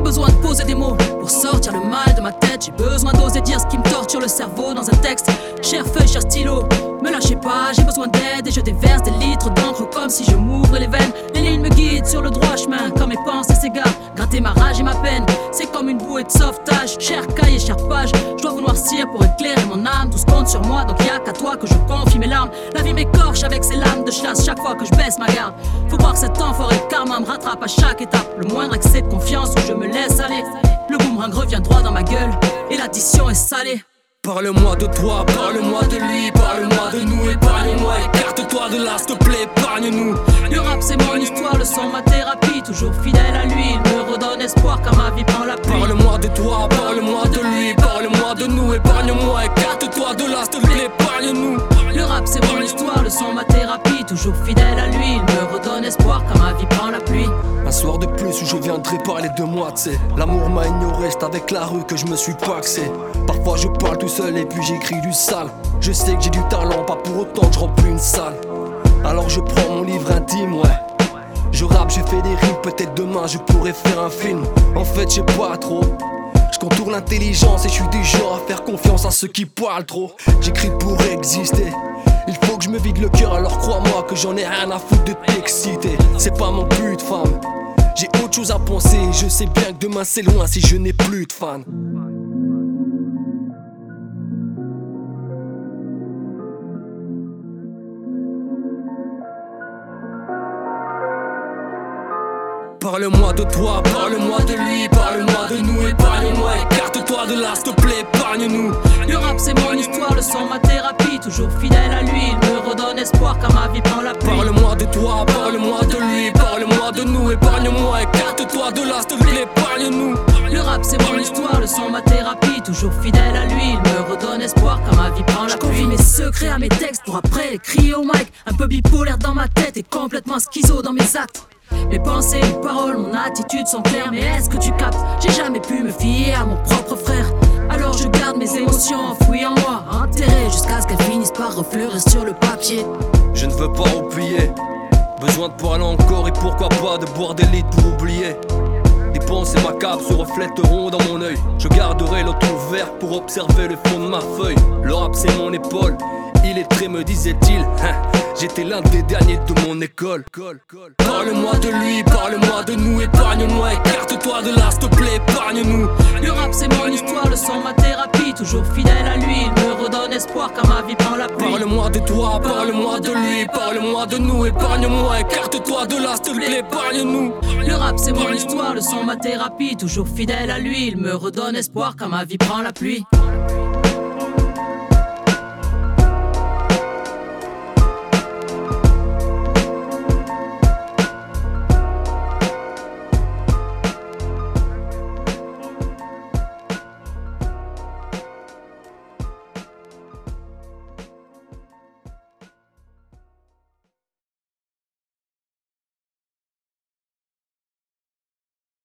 besoin de poser des mots pour sortir le mal de ma tête. J'ai besoin d'oser dire ce qui me torture le cerveau dans un texte. Chère feuille, cher stylo, me lâchez pas, j'ai besoin d'aide et je déverse des litres d'encre comme si je m'ouvrais les veines. Les lignes me guident sur le droit chemin quand mes pensées s'égarent. Gratter ma rage et ma peine, c'est comme une bouée de sauvetage. Cher cahier, chère page, je dois vous noircir pour éclairer mon âme. Tout se compte sur moi, donc y'a qu'à toi que je confie mes larmes. La vie m'écorche avec ses lames de chasse chaque fois que je baisse ma garde. Faut voir que cet enfoiré de karma me rattrape à chaque étape. Le moindre excès de confiance où je me laisse aller, le boomerang revient droit dans ma gueule et l'addition est salée. Parle-moi de toi, parle-moi de lui, parle-moi de nous, épargne-moi, écarte-toi de là, s'il te plaît, épargne-nous. Le rap c'est mon histoire, le son ma thérapie, toujours fidèle à lui, il me redonne espoir quand ma vie prend la pluie. Parle-moi de toi, parle-moi de lui, parle-moi de nous, épargne-moi, écarte-toi de là, s'il te plaît, épargne-nous. Le rap c'est mon histoire, le son ma thérapie, toujours fidèle à lui, il me redonne espoir quand ma vie prend la pluie. Un soir de plus où je viendrai parler de moi, t'sais. L'amour m'a ignoré, c'est avec la rue que je me suis paxé. Parfois je parle tout seul et puis j'écris du sale. Je sais que j'ai du talent, pas pour autant que je remplis une salle. Alors je prends mon livre intime, ouais. Je rappe, j'ai fait des rimes, peut-être demain je pourrais faire un film. En fait je sais pas trop. Je contourne l'intelligence et je suis du genre à faire confiance à ceux qui parlent trop. J'écris pour exister. Il faut que je me vide le cœur, alors crois-moi que j'en ai rien à foutre de t'exciter. C'est pas mon but, femme. J'ai autre chose à penser, je sais bien que demain c'est loin si je n'ai plus de fans. Parle-moi de toi, parle-moi de lui, parle-moi de nous, épargne-moi, écarte-toi de là, s'il te plaît, épargne-nous. Le rap c'est mon histoire, le son ma thérapie, toujours fidèle à lui, il me redonne espoir quand ma vie prend la pluie. Parle-moi de toi, parle-moi de lui, parle-moi de nous, épargne-moi, écarte-toi de là, s'il te plaît, épargne-nous. Le rap c'est mon histoire, le son ma thérapie, toujours fidèle à lui, il me redonne espoir quand ma vie prend la pluie. Je confie mes secrets à mes textes pour après les crier au mic. Un peu bipolaire dans ma tête et complètement schizo dans mes actes. Mes pensées, mes paroles, mon attitude sont claires. Mais est-ce que tu captes? J'ai jamais pu me fier à mon propre frère. Alors je garde mes émotions enfouies en moi, enterrées jusqu'à ce qu'elles finissent par refleurir sur le papier. Je ne veux pas oublier, besoin de parler encore et pourquoi pas de boire des litres pour oublier. Les pensées macabres se reflèteront dans mon œil. Je garderai l'autre ouvert pour observer le fond de ma feuille. Le rap c'est mon épaule, il est très me disait-il. J'étais l'un des derniers de mon école. Parle-moi de lui, parle-moi de nous, épargne-moi, écarte-toi de là, s'il te plaît, épargne-nous. Le rap c'est mon histoire, le son ma thérapie, toujours fidèle à lui, il me redonne espoir quand ma vie prend la pluie. Parle-moi de toi, parle-moi de lui, parle-moi de nous, épargne-moi, écarte-toi de là, s'il te plaît, épargne-nous. Le rap c'est mon histoire, le son ma thérapie, toujours fidèle à lui, il me redonne espoir quand ma vie prend la pluie.